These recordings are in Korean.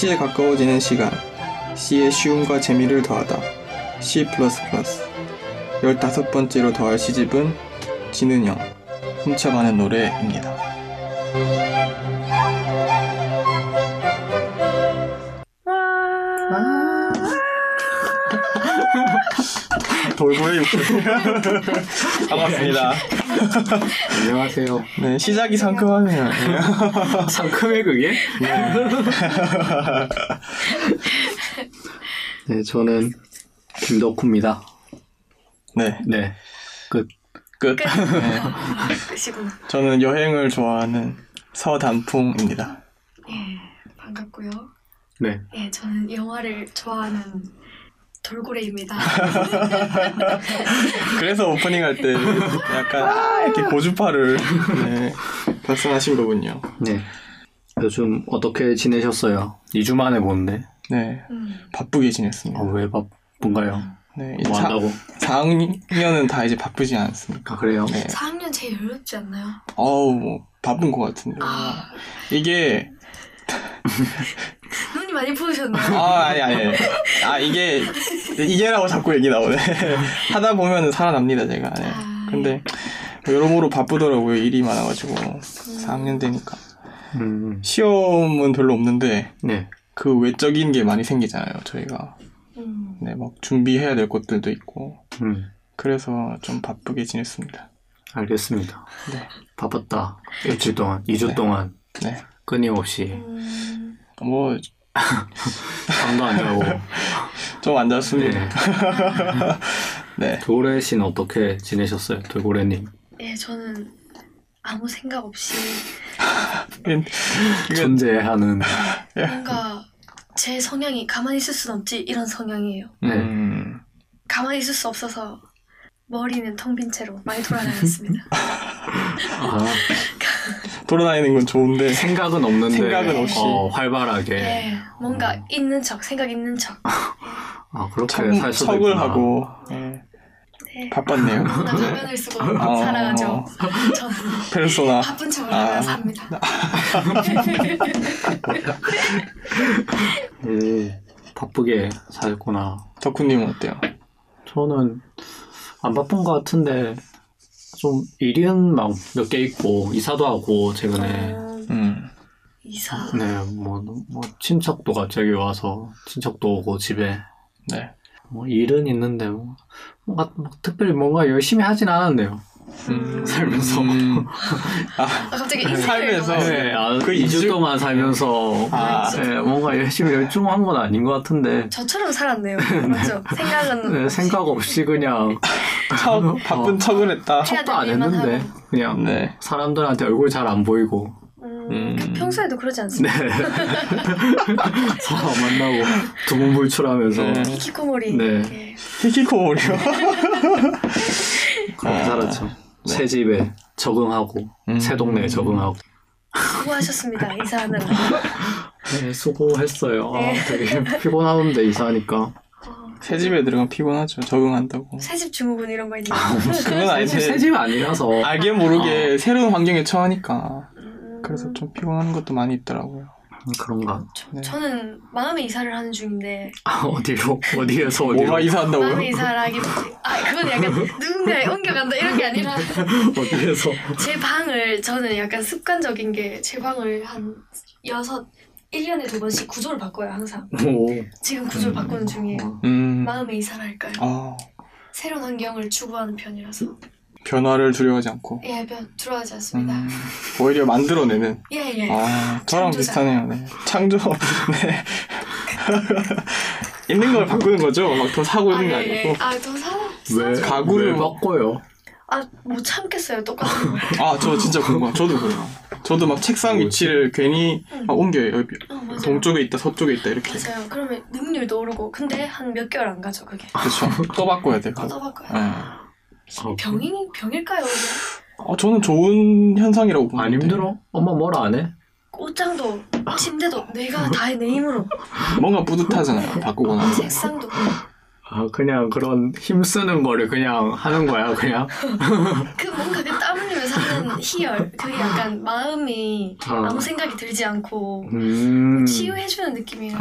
C에 가까워지는 시간, C의 쉬움과 재미를 더하다, C++. 15번째로 더할 C집은 지는 형, 훔쳐가는 노래입니다. 돌고래 육수. 반갑습니다. 안녕하세요. 네, 시작이 상큼하네요. 상큼해 그게? 네, 저는 김덕후입니다. 네. 네, 끝. 네. 끝이구나. 저는 여행을 좋아하는 서단풍입니다. 예, 반갑고요. 네. 예, 저는 영화를 좋아하는 돌고래입니다. 그래서 오프닝 할 때 약간 이렇게 고주파를 발산하신 거군요. 네. 요즘 어떻게 지내셨어요? 2주 만에 보는데. 네, 바쁘게 지냈습니다. 왜 바쁜가요? 네, 뭐 한다고? 4학년은 다 이제 바쁘지 않습니까? 아, 그래요? 네. 4학년 제일 어렵지 않나요? 뭐 바쁜 것 같은데. 이게 눈이 많이 부으셨나요? 아니. 이게라고 자꾸 얘기 나오네. 하다 보면은 살아납니다, 제가. 네. 근데 여러모로 바쁘더라고요. 일이 많아가지고. 4학년 되니까. 시험은 별로 없는데, 네. 그 외적인 게 많이 생기잖아요, 저희가. 네, 막 준비해야 될 것들도 있고. 그래서 좀 바쁘게 지냈습니다. 알겠습니다. 네. 바빴다. 일주일 동안, 2주 네. 동안. 네. 끊임없이. 뭐, 잠도 안 자고. 좀 안 잤습니다. 네. 돌고래 씨는 어떻게 지내셨어요? 돌고래님. 예, 저는 아무 생각 없이 존재하는. 뭔가 제 성향이 가만히 있을 순 없지 이런 성향이에요. 네. 가만히 있을 수 없어서 머리는 텅 빈 채로 많이 돌아다녔습니다. 돌아다니는 건 좋은데 생각은 없는데 생각은 없이 활발하게. 예, 뭔가 있는 척, 생각 있는 척. 그렇게 살 수도 척을 있구나. 하고 네. 바빴네요. 나 가면을 쓰고 살아가죠. 저는 페르소나. 바쁜 척을 하면서 삽니다. 바쁘게 살구나. 덕후님은 어때요? 저는 안 바쁜 것 같은데 좀 일은 막 몇 개 있고 이사도 하고 최근에. 이사. 네, 뭐 친척도 갑자기 와서 친척도 오고 집에. 네. 뭐 일은 있는데 뭔가 특별히 뭔가 열심히 하진 않았네요. 살면서. 갑자기 살면서. 네, 그 2주 동안 살면서 네, 뭔가 열심히 열중한 건 아닌 것 같은데. 저처럼 살았네요. 맞죠? 생각은 네, 생각 없이 그냥 바쁜 척을 했다. 척도 안 했는데 그냥 네. 사람들한테 얼굴 잘 안 보이고. 평소에도 그러지 않습니까? 네. 사람 만나고 두문불출하면서. 히키코모리. 네. 예. 히키코모리요. 그렇게 살았죠. 새 집에 적응하고 새 동네에 적응하고. 수고하셨습니다. 이사하느라. 네, 수고했어요. 네. 되게 피곤하던데 이사하니까. 새 집에 들어가면 피곤하죠. 적응한다고. 새집 증후군 이런 거 있나요? 그건 아닌데 새 집 아니라서. 알게 모르게 새로운 환경에 처하니까 그래서 좀 피곤한 것도 많이 있더라고요. 그런가? 네. 저는 마음의 이사를 하는 중인데 어디로? 어디에서 어디로? 뭐가 이사한다고요? 마음의 이사를 하기보다 그건 약간 누군가에 옮겨간다 이런 게 아니라 어디에서? 제 방을 저는 약간 습관적인 게 제 방을 한 1년에 2번씩 구조를 바꿔요 항상. 지금 구조를 바꾸는 중이에요. 마음의 이사를 할까요? 새로운 환경을 추구하는 편이라서 변화를 두려워하지 않고 두려워하지 않습니다. 오히려 만들어내는. 예. 저랑 창조자. 비슷하네요. 네. 창조. 네. 있는 걸 바꾸는 거죠. 막 더 사고 있는 게 아니고. 더 사. 왜 가구를 왜 바꿔요? 못 참겠어요. 똑같은 걸. 저 진짜 궁금해. 저도 그래요. 저도 막 책상 위치를 괜히 막 옮겨요. 여기 맞아요. 동쪽에 있다, 서쪽에 있다 이렇게. 맞아요. 그러면 능률도 오르고 근데 한 몇 개월 안 가죠 그게. 그렇죠. 또 바꿔야 돼요. 또 바꿔요. 병일까요? 저는 좋은 현상이라고 보는데. 안 힘들어? 엄마 뭐라 안 해? 옷장도 침대도 내가 다 해 내 힘으로. 뭔가 뿌듯하잖아요. 바꾸고 나서. 색상도 아, 그냥 그런 힘쓰는 거를 그냥 하는 거야, 그냥? 그 뭔가 그 땀 흘리면서 하는 희열, 그게 약간 마음이 아무 생각이 들지 않고 치유해주는 느낌이에요.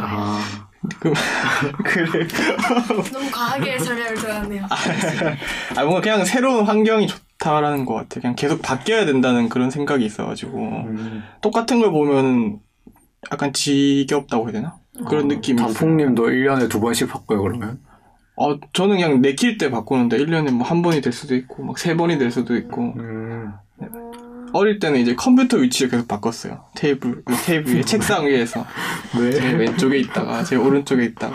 그래. 너무 과하게 설명을 들었네요. 뭔가 그냥 새로운 환경이 좋다라는 것 같아요. 그냥 계속 바뀌어야 된다는 그런 생각이 있어가지고 똑같은 걸 보면 약간 지겹다고 해야 되나? 그런 느낌이 단풍님도 1년에 2번씩 바꿔요, 그러면? 저는 그냥 내킬 때 바꾸는데 1년에 뭐 한 번이 될 수도 있고 막 3번이 될 수도 있고 어릴 때는 이제 컴퓨터 위치를 계속 바꿨어요. 테이블 위에 책상 위에서 제 왼쪽에 있다가 제 오른쪽에 있다가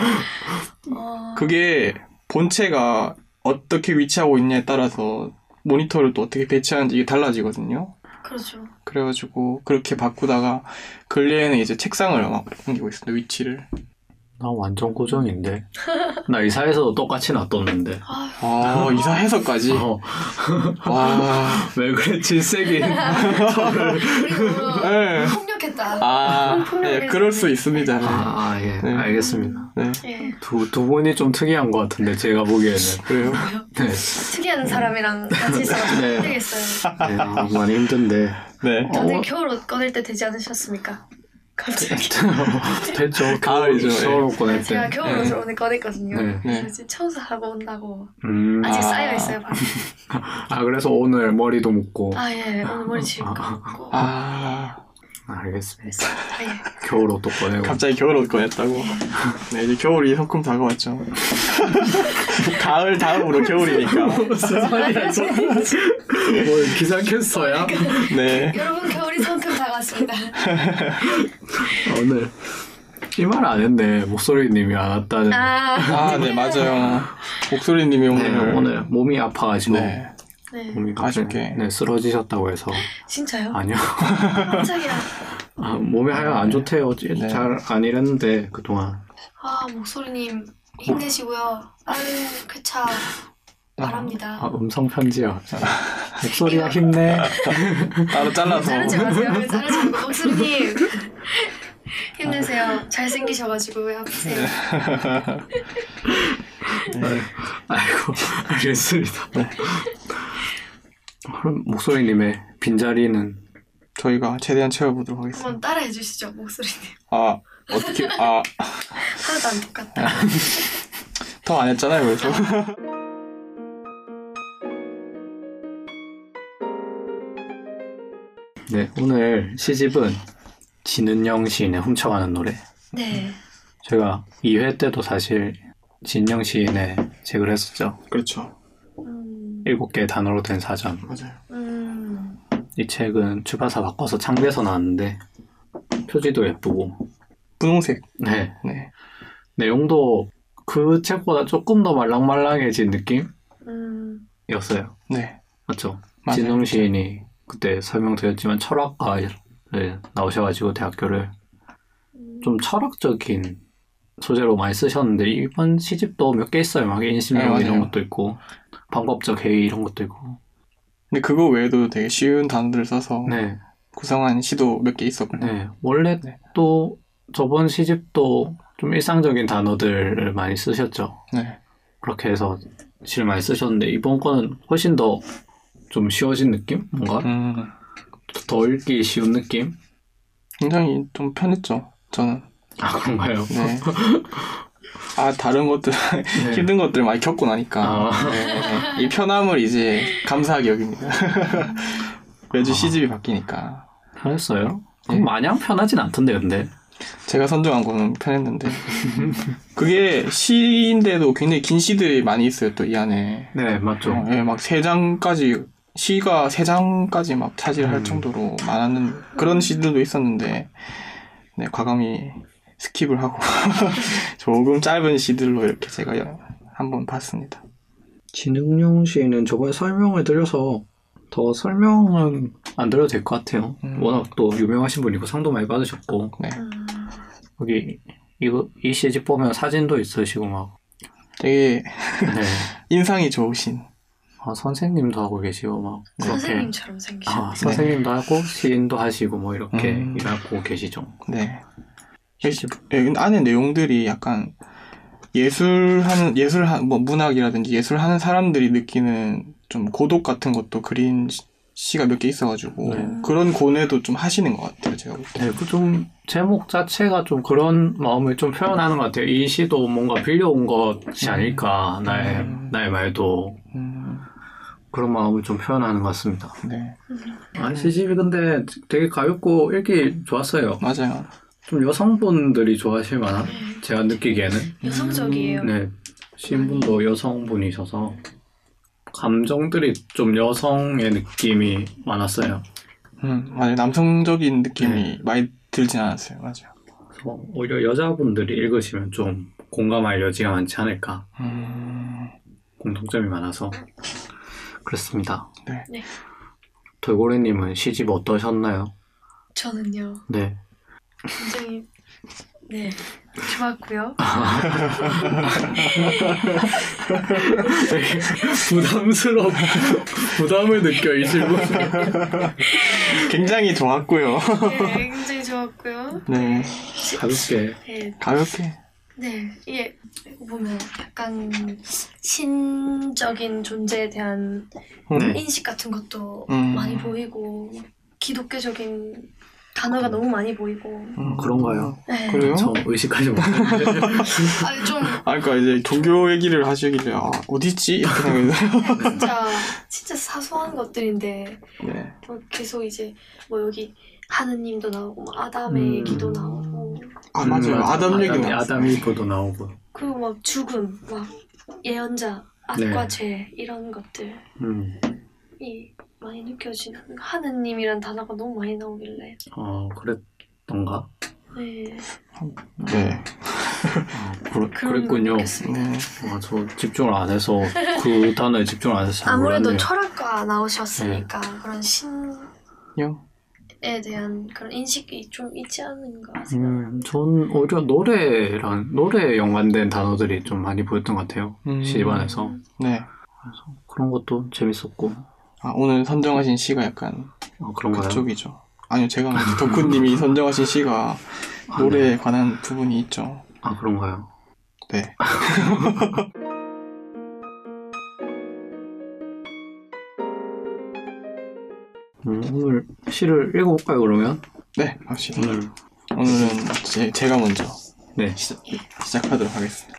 그게 본체가 어떻게 위치하고 있냐에 따라서 모니터를 또 어떻게 배치하는지 이게 달라지거든요. 그렇죠. 그래가지고 그렇게 바꾸다가 근래에는 이제 책상을 막 옮기고 있습니다. 위치를. 나 완전 고정인데. 나 이사해서도 똑같이 놔뒀는데. 이사해서까지? 와. 왜 그래, 질색이. 우리 폭력했다. 네, 그럴 수 있습니다. 예. 네. 알겠습니다. 네. 예. 두 분이 좀 특이한 것 같은데, 제가 보기에는. 그래요? 네. 특이한 사람이랑 같이 있어서 네. 힘들겠어요. 네, 많이 힘든데. 네. 다들 겨울옷 꺼낼 때 되지 않으셨습니까? 갑자기. 됐죠. 가을이죠. 겨울옷 꺼낼 때. 제가 겨울옷을 오늘 꺼냈거든요. 네. 그래서 지금 청소하고 온다고. 음. 아직 쌓여있어요, 방에. 그래서 오늘 머리도 묶고. 예. 오늘 머리 지금 감고. 알겠습니다. 예. 겨울옷도 꺼내고. 갑자기 겨울옷 꺼냈다고. 네, 이제 겨울이 성큼 다가왔죠. 가을 다음으로 겨울이니까. 무슨 말이야, 뭐 기상캐스터야? 네. 여러분, 겨울이 성큼 다가왔습니다. 오늘 이 말 안 했네. 목소리님이 안 왔다는. 네, 맞아요. 목소리님이 오늘 몸이 아파가지고. 네. 네. 몸이 아쉽게. 네, 쓰러지셨다고 해서. 진짜요? 아니요. 깜짝이야. 몸이 하여간 안 좋대요. 네. 잘 안 일했는데 그동안. 목소리님 힘내시고요. 빠른 쾌차 바랍니다. 음성 편지야. 목소리야 힘내. 따로 잘라서. 자르지 마세요. 자르지 말고 목소리님 힘내세요. 잘생기셔가지고 왜 아프세요? 네. 아이고, 알겠습니다. 네. 그럼 목소리님의 빈자리는 저희가 최대한 채워보도록 하겠습니다. 한번 따라해 주시죠, 목소리님. 어떻게, 하나도 안 똑같다. 더 안 했잖아요, 그래서. 네, 오늘 시집은 진은영 시인의 훔쳐가는 노래. 네. 제가 2회 때도 사실 진은영 시인의 책을 했었죠. 그렇죠. 7개의 단어로 된 사전. 맞아요. 이 책은 출판사 바꿔서 창비해서 나왔는데 표지도 예쁘고 분홍색. 네. 네. 내용도 그 책보다 조금 더 말랑말랑해진 느낌이었어요. 네. 맞죠? 맞아요. 진웅 시인이 그때 설명드렸지만 철학과를 나오셔가지고 대학교를 좀 철학적인 소재로 많이 쓰셨는데 이번 시집도 몇 개 있어요. 막 인심력 네, 이런 것도 있고 방법적 회의 이런 것도 있고. 근데 그거 외에도 되게 쉬운 단어들을 써서 네. 구성한 시도 몇 개 있었고요. 네. 원래 또 저번 시집도 좀 일상적인 단어들을 많이 쓰셨죠. 네. 그렇게 해서 시를 많이 쓰셨는데 이번 거는 훨씬 더 좀 쉬워진 느낌? 뭔가? 더 읽기 쉬운 느낌? 굉장히 좀 편했죠, 저는. 그런가요? 네. 다른 것들, 네. 힘든 것들 많이 겪고 나니까. 이 편함을 이제 감사하게 여깁니다. 매주 시집이 바뀌니까. 편했어요? 그럼 마냥 편하진 않던데, 근데. 제가 선정한 거는 편했는데. 그게 시인데도 굉장히 긴 시들이 많이 있어요, 또 이 안에. 네, 맞죠. 막 3장까지, 시가 3장까지 막 차지할 정도로 많았는 그런 시들도 있었는데, 네, 과감히 스킵을 하고, 조금 짧은 시들로 이렇게 제가 한번 봤습니다. 진흥용 시인은 저번에 설명을 드려서 더 설명은 안 드려도 될 것 같아요. 워낙 또 유명하신 분이고 상도 많이 받으셨고. 네. 여기 이 시집 보면 사진도 있으시고 막 되게 네. 인상이 좋으신. 선생님도 하고 계시고 막 그렇게 선생님처럼 생기셨네요. 선생님도 하고 시인도 하시고 뭐 이렇게 일하고 계시죠. 네. 근데 안에 내용들이 약간 뭐 문학이라든지 예술하는 사람들이 느끼는 좀 고독 같은 것도 그린 시가 몇 개 있어가지고 그런 고뇌도 좀 하시는 것 같아요, 제가 볼 때. 네, 그 좀 제목 자체가 좀 그런 마음을 좀 표현하는 것 같아요. 이 시도 뭔가 빌려온 것이 아닐까, 나의 말도. 그런 마음을 좀 표현하는 것 같습니다. 네. 시집이 근데 되게 가볍고 읽기 좋았어요. 맞아요. 좀 여성분들이 좋아하실 만한, 제가 느끼기에는. 여성적이에요. 네. 시인분도 여성분이셔서 감정들이 좀 여성의 느낌이 많았어요. 맞아요. 남성적인 느낌이 많이 들진 않았어요. 맞아요. 그래서 오히려 여자분들이 읽으시면 좀 공감할 여지가 많지 않을까. 공통점이 많아서 그렇습니다. 네. 네. 돌고래님은 시집 어떠셨나요? 저는요. 네. 굉장히 좋았고요. 되게 부담을 느껴 이 질문. 굉장히 좋았고요. 네, 굉장히 좋았고요. 네. 가볍게. 네, 가볍게. 네, 이게 보면 약간 신적인 존재에 대한 인식 같은 것도 많이 보이고 기독교적인 단어가 너무 많이 보이고 그런가요? 네. 그래요? 저 의식하지 못했는데. 아니 좀 그러니까 이제 종교 얘기를 하시길래 어디지? 이렇게 생각해서 진짜 사소한 것들인데 네. 계속 이제 뭐 여기 하느님도 나오고 막 아담의 얘기도 나오고 맞아요. 아담 얘기 나왔어요. 아담 이브도 나오고. 그리고 막 죽음, 막 예언자, 악과 죄 이런 것들이 많이 느껴지는 하느님이란 단어가 너무 많이 나오길래 그랬던가? 네. 네. 그랬군요. 저 집중을 안 해서 그 단어에 집중을 안 해서 잘 아무래도 몰랐네요. 철학과 나오셨으니까 그런 신에 요? 대한 그런 인식이 좀 있지 않은가 생각합니다. 전 오히려 노래에 연관된 단어들이 좀 많이 보였던 것 같아요. 시집 안에서. 네. 그래서 그런 것도 재밌었고. 오늘 선정하신 시가 약간 그런가요? 그쪽이죠. 아니요, 제가 덕후님이 선정하신 시가 노래에 관한 부분이 있죠. 그런가요? 네. 오늘 시를 읽어볼까요, 그러면? 네, 확실히. 오늘은 제가 먼저 네. 시작하도록 하겠습니다.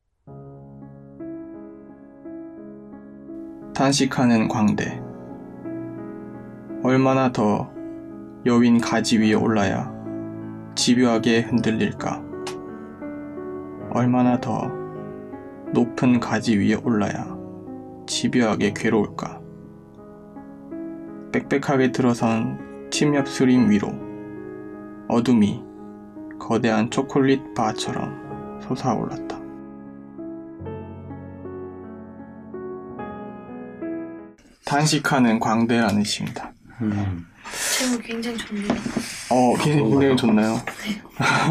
단식하는 광대. 얼마나 더 여윈 가지 위에 올라야 집요하게 흔들릴까? 얼마나 더 높은 가지 위에 올라야 집요하게 괴로울까? 빽빽하게 들어선 침엽 수림 위로 어둠이 거대한 초콜릿 바처럼 솟아올랐다. 단식하는 광대라는 시입니다. 제목이 굉장히 좋네요. 굉장히 좋나요? 네.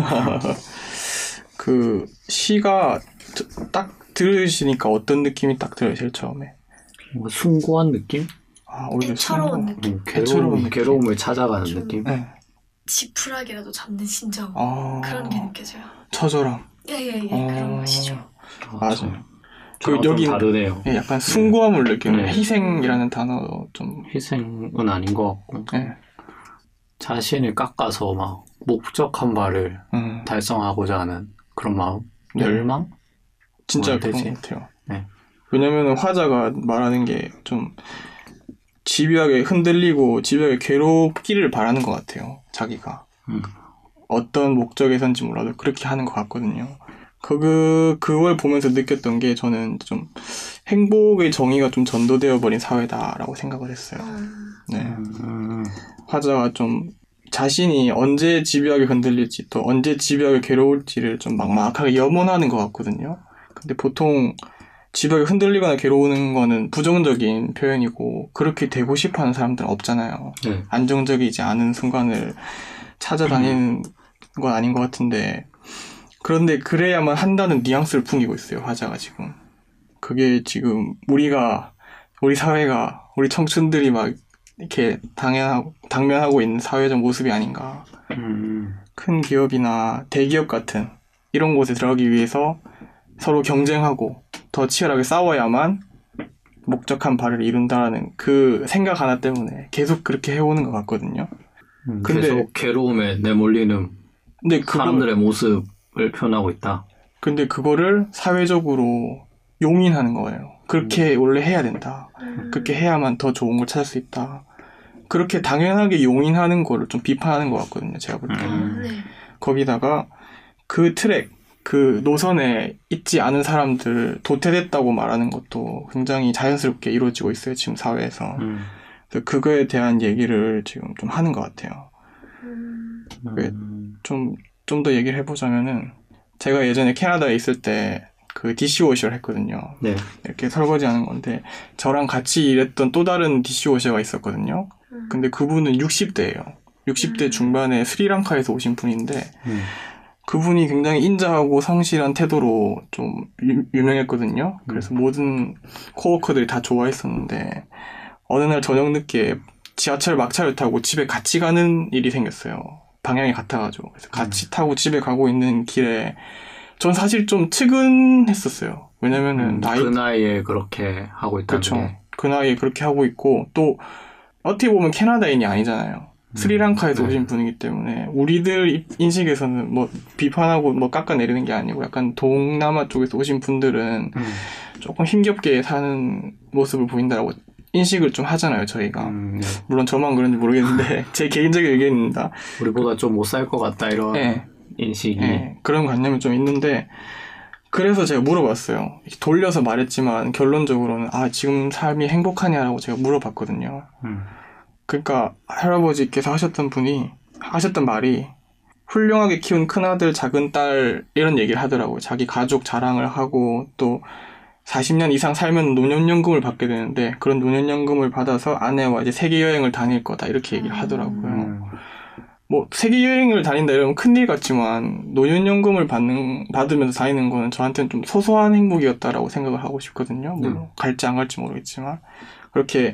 그 시가 딱 들으시니까 어떤 느낌이 딱 들어요, 제일 처음에? 뭔가 숭고한 느낌? 오히려 애처로운 느낌. 괴로움을 찾아가는 느낌? 네. 지푸라기라도 잡는 심정 그런 게 느껴져요. 처절함. 예, 그런 맛이죠. 맞아요. 여기 다르네요. 약간 숭고함을 느끼는 네. 희생이라는 단어 좀 희생은 아닌 것 같고 네. 자신을 깎아서 막 목적한 바를 달성하고자 하는 그런 마음, 열망? 진짜 그런 것 같아요. 네. 왜냐면은 화자가 말하는 게 좀 집요하게 흔들리고 집요하게 괴롭기를 바라는 것 같아요. 자기가 어떤 목적에선지 몰라도 그렇게 하는 것 같거든요. 그걸 보면서 느꼈던 게 저는 좀 행복의 정의가 좀 전도되어 버린 사회다라고 생각을 했어요. 네. 화자가 좀 자신이 언제 집요하게 흔들릴지 또 언제 집요하게 괴로울지를 좀 막막하게 염원하는 것 같거든요. 근데 보통 집요하게 흔들리거나 괴로우는 거는 부정적인 표현이고 그렇게 되고 싶어하는 사람들은 없잖아요. 안정적이지 않은 순간을 찾아다니는 건 아닌 것 같은데 그런데 그래야만 한다는 뉘앙스를 풍기고 있어요, 화자가 지금. 그게 지금 우리 사회가 우리 청춘들이 막 이렇게 당면하고 있는 사회적 모습이 아닌가. 큰 기업이나 대기업 같은 이런 곳에 들어가기 위해서 서로 경쟁하고 더 치열하게 싸워야만 목적한 바를 이룬다라는 그 생각 하나 때문에 계속 그렇게 해오는 것 같거든요. 근데 계속 괴로움에 내몰리는 사람들의 모습을 표현하고 있다. 근데 그거를 사회적으로 용인하는 거예요. 그렇게 원래 해야 된다. 그렇게 해야만 더 좋은 걸 찾을 수 있다. 그렇게 당연하게 용인하는 거를 좀 비판하는 것 같거든요. 제가 볼 때는. 거기다가 그 트랙, 그 노선에 있지 않은 사람들 도태됐다고 말하는 것도 굉장히 자연스럽게 이루어지고 있어요. 지금 사회에서. 그래서 그거에 대한 얘기를 지금 좀 하는 것 같아요. 좀 더 얘기를 해보자면은 제가 예전에 캐나다에 있을 때 그 디시워셔를 했거든요. 네. 이렇게 설거지하는 건데 저랑 같이 일했던 또 다른 디시워셔가 있었거든요. 근데 그분은 60대예요. 60대 중반에 스리랑카에서 오신 분인데 그분이 굉장히 인자하고 성실한 태도로 좀 유명했거든요. 그래서 모든 코워커들이 다 좋아했었는데 어느 날 저녁 늦게 지하철 막차를 타고 집에 같이 가는 일이 생겼어요. 방향이 같아가지고. 그래서 같이 타고 집에 가고 있는 길에 전 사실 좀 측은했었어요. 왜냐면은 그 나이에 그렇게 하고 있다는 그렇죠. 게. 그 나이에 그렇게 하고 있고 또 어떻게 보면 캐나다인이 아니잖아요. 스리랑카에서 오신 분이기 때문에 우리들 인식에서는 뭐 비판하고 뭐 깎아내리는 게 아니고 약간 동남아 쪽에서 오신 분들은 조금 힘겹게 사는 모습을 보인다라고 인식을 좀 하잖아요, 저희가. 네. 물론 저만 그런지 모르겠는데 제 개인적인 의견입니다. 우리보다 좀 못 살 것 같다 이런 인식이. 그런 관념이 좀 있는데 그래서 제가 물어봤어요. 돌려서 말했지만 결론적으로는 지금 삶이 행복하냐라고 제가 물어봤거든요. 그러니까 할아버지께서 하셨던 말이 훌륭하게 키운 큰아들 작은딸 이런 얘기를 하더라고요. 자기 가족 자랑을 하고 또 40년 이상 살면 노년연금을 받게 되는데 그런 노년연금을 받아서 아내와 이제 세계여행을 다닐 거다 이렇게 얘기를 하더라고요. 뭐 세계여행을 다닌다 이러면 큰일 같지만 노년연금을 받으면서 다니는 거는 저한테는 좀 소소한 행복이었다라고 생각을 하고 싶거든요. 물론 갈지 안 갈지 모르겠지만 그렇게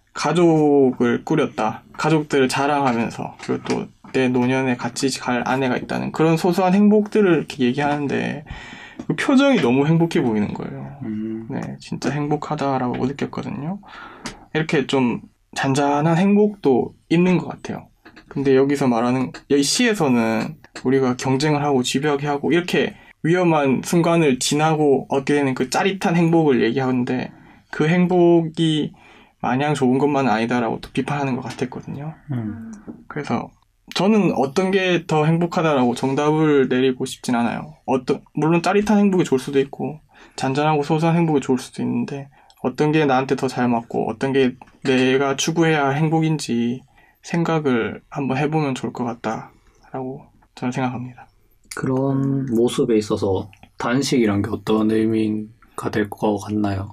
가족을 꾸렸다. 가족들을 자랑하면서 그리고 또 내 노년에 같이 갈 아내가 있다는 그런 소소한 행복들을 이렇게 얘기하는데 그 표정이 너무 행복해 보이는 거예요. 네, 진짜 행복하다라고 느꼈거든요. 이렇게 좀 잔잔한 행복도 있는 것 같아요. 근데 여기서 말하는 이 시에서는 우리가 경쟁을 하고 집요하게 이렇게 위험한 순간을 지나고 얻게 되는 그 짜릿한 행복을 얘기하는데 그 행복이 마냥 좋은 것만은 아니다라고 또 비판하는 것 같았거든요. 그래서 저는 어떤 게 더 행복하다라고 정답을 내리고 싶진 않아요. 물론 짜릿한 행복이 좋을 수도 있고 잔잔하고 소소한 행복이 좋을 수도 있는데 어떤 게 나한테 더 잘 맞고 어떤 게 내가 추구해야 할 행복인지 생각을 한번 해보면 좋을 것 같다라고 저는 생각합니다. 그런 모습에 있어서 단식이란 게 어떤 의미가 될 것 같나요?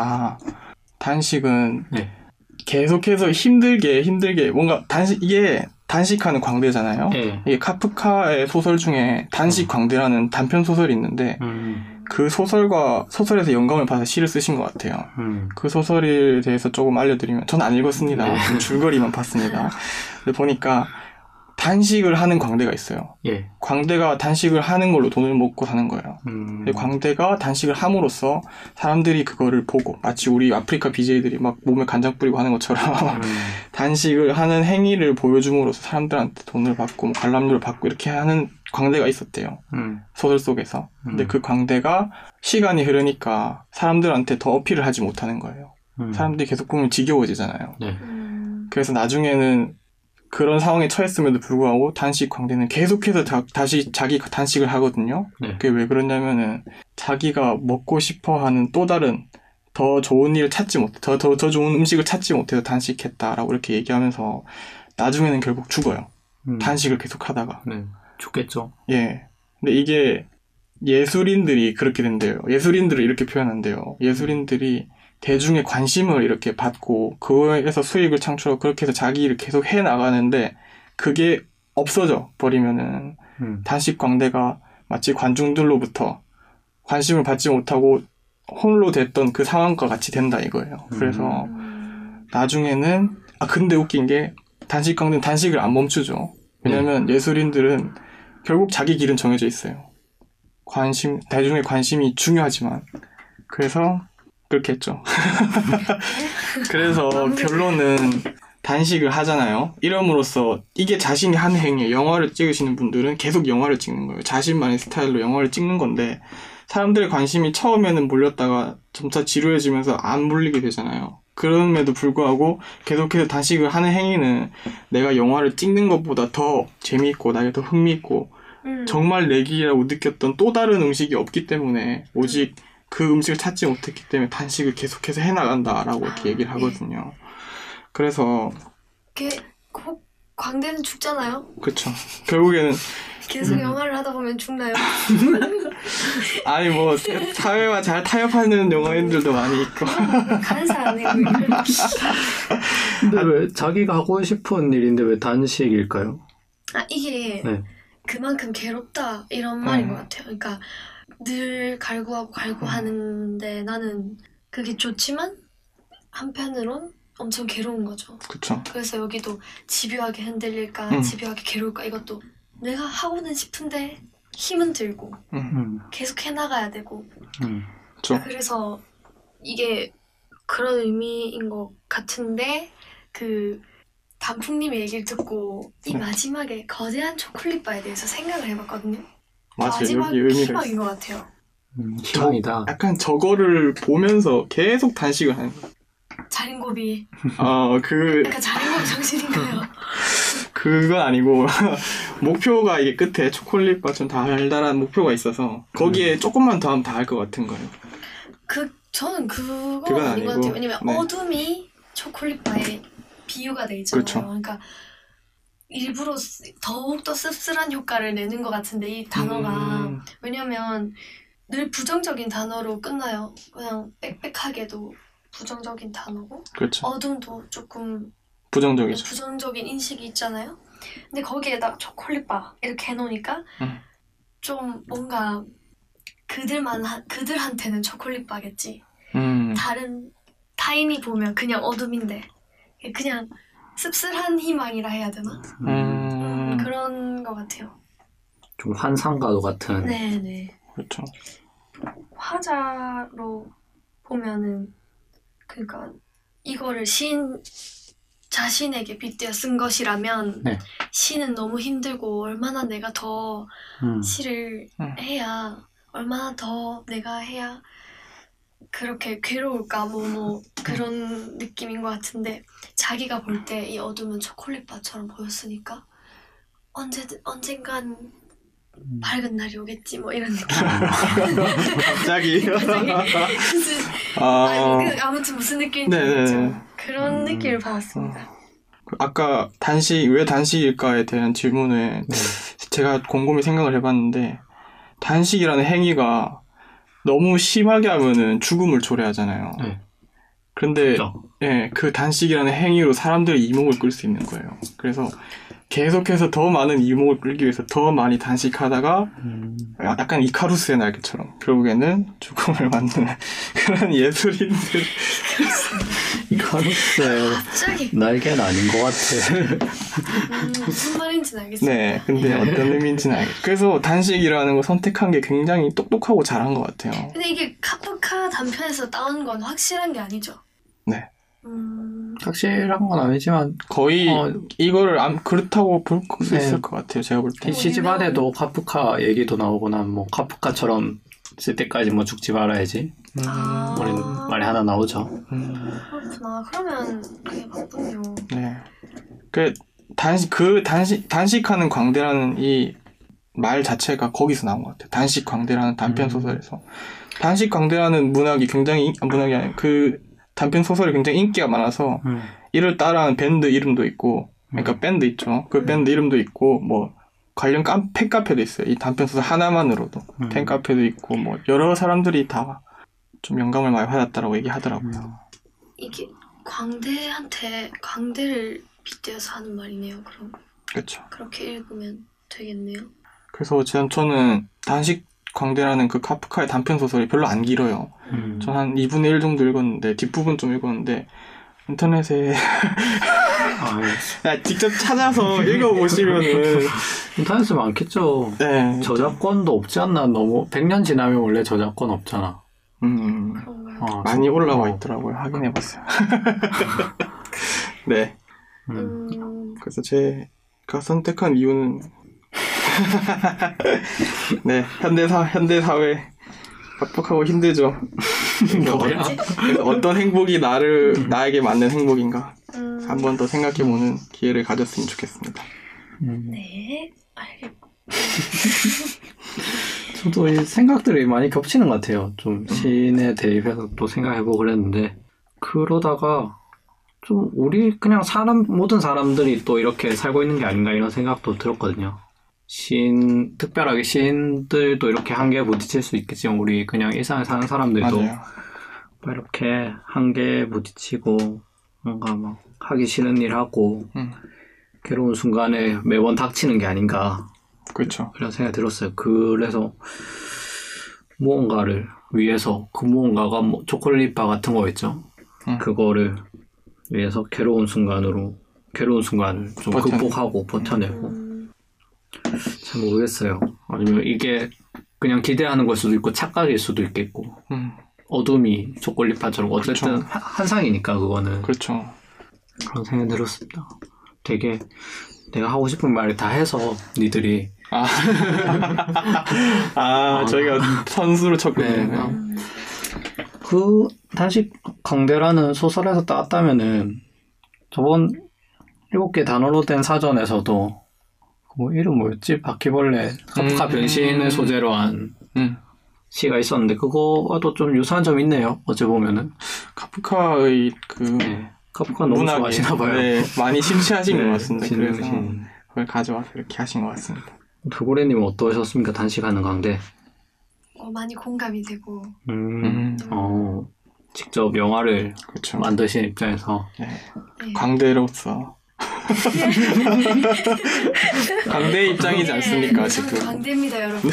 단식은 계속해서 힘들게 뭔가 이게 단식하는 광대잖아요. 이게 카프카의 소설 중에 단식 광대라는 단편 소설이 있는데 그 소설에서 영감을 받아서 시를 쓰신 것 같아요. 그 소설에 대해서 조금 알려드리면 저는 안 읽었습니다. 줄거리만 봤습니다. 근데 보니까 단식을 하는 광대가 있어요. 광대가 단식을 하는 걸로 돈을 먹고 사는 거예요. 광대가 단식을 함으로써 사람들이 그거를 보고 마치 우리 아프리카 BJ들이 막 몸에 간장 뿌리고 하는 것처럼 단식을 하는 행위를 보여줌으로써 사람들한테 돈을 받고 뭐 관람료를 받고 이렇게 하는 광대가 있었대요. 소설 속에서. 근데 그 광대가 시간이 흐르니까 사람들한테 더 어필을 하지 못하는 거예요. 사람들이 계속 보면 지겨워지잖아요. 그래서 나중에는 그런 상황에 처했음에도 불구하고 단식 광대는 계속해서 다시 자기 단식을 하거든요. 그게 왜 그러냐면은 자기가 먹고 싶어하는 또 다른 더 좋은 일을 찾지 못해 더 좋은 음식을 찾지 못해서 단식했다라고 이렇게 얘기하면서 나중에는 결국 죽어요. 단식을 계속 하다가. 죽겠죠. 근데 이게 예술인들이 그렇게 된대요. 예술인들을 이렇게 표현한대요. 예술인들이 대중의 관심을 이렇게 받고 그거에서 수익을 창출하고 그렇게 해서 자기 일을 계속 해나가는데 그게 없어져 버리면은 단식 광대가 마치 관중들로부터 관심을 받지 못하고 홀로 됐던 그 상황과 같이 된다 이거예요. 그래서 나중에는 근데 웃긴 게 단식 광대는 단식을 안 멈추죠. 왜냐면 예술인들은 결국 자기 길은 정해져 있어요. 대중의 관심이 중요하지만 그래서 그렇게 했죠. 그래서 결론은 단식을 하잖아요. 이름으로써 이게 자신이 하는 행위예요. 영화를 찍으시는 분들은 계속 영화를 찍는 거예요. 자신만의 스타일로 영화를 찍는 건데 사람들의 관심이 처음에는 몰렸다가 점차 지루해지면서 안 몰리게 되잖아요. 그럼에도 불구하고 계속해서 단식을 하는 행위는 내가 영화를 찍는 것보다 더 재미있고 나에게 더 흥미있고 정말 내 길이라고 느꼈던 또 다른 음식이 없기 때문에 오직 그 음식을 찾지 못했기 때문에 단식을 계속해서 해나간다라고 이렇게 얘기를 하거든요. 그래서 광대는 죽잖아요. 그쵸. 결국에는 계속 영화를 하다 보면 죽나요? 아니 뭐 사회와 잘 타협하는 영화인들도 많이 있고. 간사 아니고. 근데 왜 자기가 하고 싶은 일인데 왜 단식일까요? 이게 네. 그만큼 괴롭다 이런 말인 것 같아요. 그러니까 늘 갈구하고 하는데 나는 그게 좋지만 한편으론 엄청 괴로운 거죠. 그쵸. 그래서 여기도 집요하게 흔들릴까, 집요하게 괴로울까 이것도 내가 하고는 싶은데 힘은 들고 계속 해나가야 되고. 그쵸. 그래서 이게 그런 의미인 것 같은데 그 단풍님의 얘기를 듣고 이 마지막에 거대한 초콜릿바에 대해서 생각을 해봤거든요. 맞아요. 마지막 여기 의미가 희망인 것 같아요. 희망이다. 약간 저거를 보면서 계속 단식을 하는 거예요. 자린고비. 약간 자린고비 정신인가요? 그건 아니고 목표가 이게 끝에 초콜릿바 좀 달달한 목표가 있어서 거기에 조금만 더 하면 다 할 것 같은 거예요. 저는 그건 아닌 아니고, 것 같아요. 왜냐면 네. 어둠이 초콜릿바에 비유가 돼 있잖아요. 그렇죠. 그러니까 일부러 더욱더 씁쓸한 효과를 내는 것 같은데 이 단어가 왜냐면 늘 부정적인 단어로 끝나요. 그냥 빽빽하게도 부정적인 단어고 그렇죠. 어둠도 조금 부정적이죠. 부정적인 인식이 있잖아요. 근데 거기에다가 초콜릿바 이렇게 해놓으니까 좀 뭔가 그들한테는 초콜릿바겠지. 다른 타인이 보면 그냥 어둠인데 그냥 씁쓸한 희망이라 해야 되나? 그런 것 같아요. 좀 환상과도 같은. 네네. 그렇죠. 화자로 보면은 그러니까 이거를 시인 자신에게 빗대어 쓴 것이라면 네. 시는 너무 힘들고 얼마나 내가 더 시를 해야 얼마나 더 내가 해야 그렇게 괴로울까 뭐 그런 느낌인 것 같은데 자기가 볼 때 이 어둠은 초콜릿바처럼 보였으니까 언젠간 밝은 날이 오겠지 뭐 이런 느낌. 갑자기. 아무튼 무슨 느낌인지 알겠죠. 그런 느낌을 받았습니다. 아까 왜 단식일까에 대한 질문에 제가 곰곰이 생각을 해봤는데 단식이라는 행위가 너무 심하게 하면은 죽음을 초래하잖아요. 네. 그런데 그 단식이라는 행위로 사람들의 이목을 끌 수 있는 거예요. 그래서 계속해서 더 많은 이목을 끌기 위해서 더 많이 단식하다가 약간 이카루스의 날개처럼 결국에는 죽음을 만드는 그런 예술인들. 이카루스의 날개는 아닌 것 같아. 무슨 말인지는 알겠습니다. 네, 근데 어떤 의미인지는 알겠어요. 그래서 단식이라는 거 선택한 게 굉장히 똑똑하고 잘한 것 같아요. 근데 이게 카프카 단편에서 따온 건 확실한 게 아니죠? 네. 확실한 건 아니지만 거의 이거를 그렇다고 볼 수 있을 것 같아요. 제가 볼 때. 시집 안에도 카프카 얘기도 나오고 난 뭐 카프카처럼 쓸 때까지 뭐 죽지 말아야지 말이 하나 나오죠. 그렇구나. 그러면 그게 맞군요. 네. 단식하는 광대라는 이 말 자체가 거기서 나온 것 같아요. 단식 광대라는 단편 소설에서. 단식 광대라는 문학이 굉장히 문학이 아니라 그 단편 소설이 굉장히 인기가 많아서 이를 따라하는 밴드 이름도 있고, 그러니까 밴드 있죠. 그 밴드 이름도 있고, 뭐 관련 팬카페도 있어요. 이 단편 소설 하나만으로도 팬카페도 있고, 뭐 여러 사람들이 다 좀 영감을 많이 받았다라고 얘기하더라고요. 이게 광대한테 광대를 빗대어서 하는 말이네요. 그럼. 그렇죠. 그렇게 읽으면 되겠네요. 그래서 저는 단식 광대라는 그 카프카의 단편 소설이 별로 안 길어요. 전 한 2분의 1 정도 읽었는데 뒷부분 좀 읽었는데 인터넷에 직접 찾아서 읽어보시면은 인터넷에 많겠죠. 네. 저작권도 없지 않나? 너무 100년 지나면 원래 저작권 없잖아. 많이 올라와 있더라고요. 확인해봤어요. 네. 그래서 제가 선택한 이유는 네, 현대 사회 빡빡하고 힘들죠. 그래서 어떤 행복이 나에게 맞는 행복인가 한 번 더 생각해보는 기회를 가졌으면 좋겠습니다. 네, 알겠고. 저도 이 생각들이 많이 겹치는 것 같아요. 좀 시인에 대입해서 또 생각해보고 그랬는데 그러다가 좀 우리 그냥 모든 사람들이 또 이렇게 살고 있는 게 아닌가 이런 생각도 들었거든요. 특별하게 시인들도 이렇게 한계에 부딪힐 수 있겠지만 우리 그냥 일상에 사는 사람들도 맞아요. 이렇게 한계에 부딪히고 뭔가 막 하기 싫은 일 하고 괴로운 순간에 매번 닥치는 게 아닌가. 그렇죠. 그런 생각이 들었어요. 그래서 무언가를 위해서 그 무언가가 초콜릿바 같은 거겠죠. 그거를 위해서 괴로운 순간을 좀 극복하고 버텨내고 잘 모르겠어요. 아니면 이게 그냥 기대하는 걸 수도 있고 착각일 수도 있겠고 어둠이 초콜릿바처럼 어쨌든 그렇죠. 환상이니까 그거는 그렇죠. 그런 생각이 들었습니다. 되게 내가 하고 싶은 말을 다 해서 니들이 저희가 선수로 쳤군요. 네. 다시 강대라는 소설에서 따왔다면은 저번 7개 단어로 된 사전에서도 이름 뭐였지? 바퀴벌레 카프카 변신을 소재로 한 시가 있었는데 그거와도 좀 유사한 점이 있네요. 어째 보면은 카프카의 카프카 너무 좋아하시나 봐요. 네, 많이 심취하신 것 같습니다. 그래서 진심. 그걸 가져와서 이렇게 하신 것 같습니다. 돌고래님은 어떠셨습니까? 단식하는 강대. 많이 공감이 되고. 직접 영화를 그렇죠. 만드신 입장에서 네. 광대로서 광대 입장이지 않습니까 지금? 광대입니다 여러분.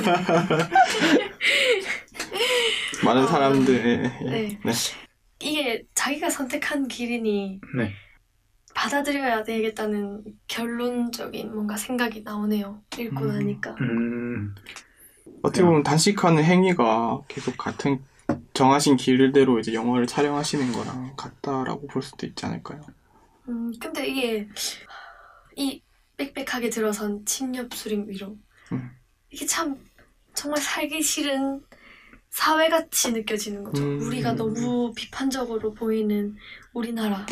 많은 사람들 네. 이게 자기가 선택한 길이니 네. 받아들여야 되겠다는 결론적인 뭔가 생각이 나오네요. 읽고 나니까. 어떻게 보면 단식하는 행위가 계속 같은 정하신 길대로 이제 영화를 촬영하시는 거랑 같다라고 볼 수도 있지 않을까요? 근데 이게 이 빽빽하게 들어선 침엽수림 위로 이게 참 정말 살기 싫은 사회같이 느껴지는 거죠. 우리가 너무 비판적으로 보이는 우리나라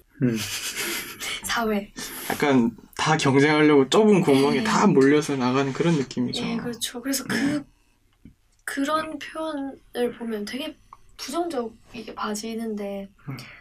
사회. 약간 다 경쟁하려고 좁은 공간에 다 몰려서 나가는 그런 느낌이죠. 네, 그렇죠. 그래서 그런 표현을 보면 되게 부정적이게 봐지는데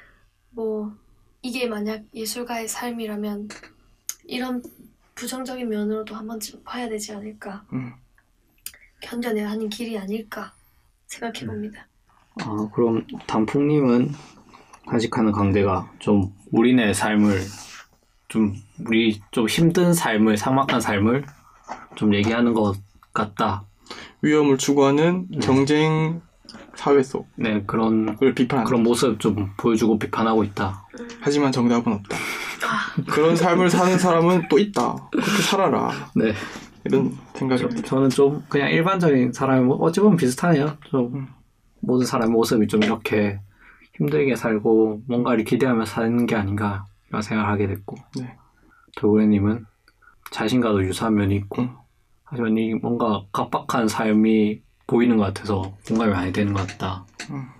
이게 만약 예술가의 삶이라면 이런 부정적인 면으로도 한 번쯤 봐야 되지 않을까. 견뎌내야 하는 길이 아닐까 생각해봅니다. 그럼 단풍님은 단식하는 강대가 좀 우리네 삶을 우리 좀 힘든 삶을 삭막한 삶을 좀 얘기하는 것 같다. 위험을 추구하는 경쟁 사회 속 그런 비판한다. 그런 모습 좀 보여주고 비판하고 있다. 하지만 정답은 없다. 그런 삶을 사는 사람은 또 있다. 그렇게 살아라. 네. 이런 생각이 저는 좀 그냥 일반적인 사람이 어찌 보면 비슷하네요. 좀 모든 사람의 모습이 좀 이렇게 힘들게 살고 뭔가를 기대하며 사는 게 아닌가 이런 생각을 하게 됐고 돌고래님은 자신과도 유사한 면이 있고 하지만 이 뭔가 각박한 삶이 보이는 것 같아서 공감이 많이 되는 것 같다.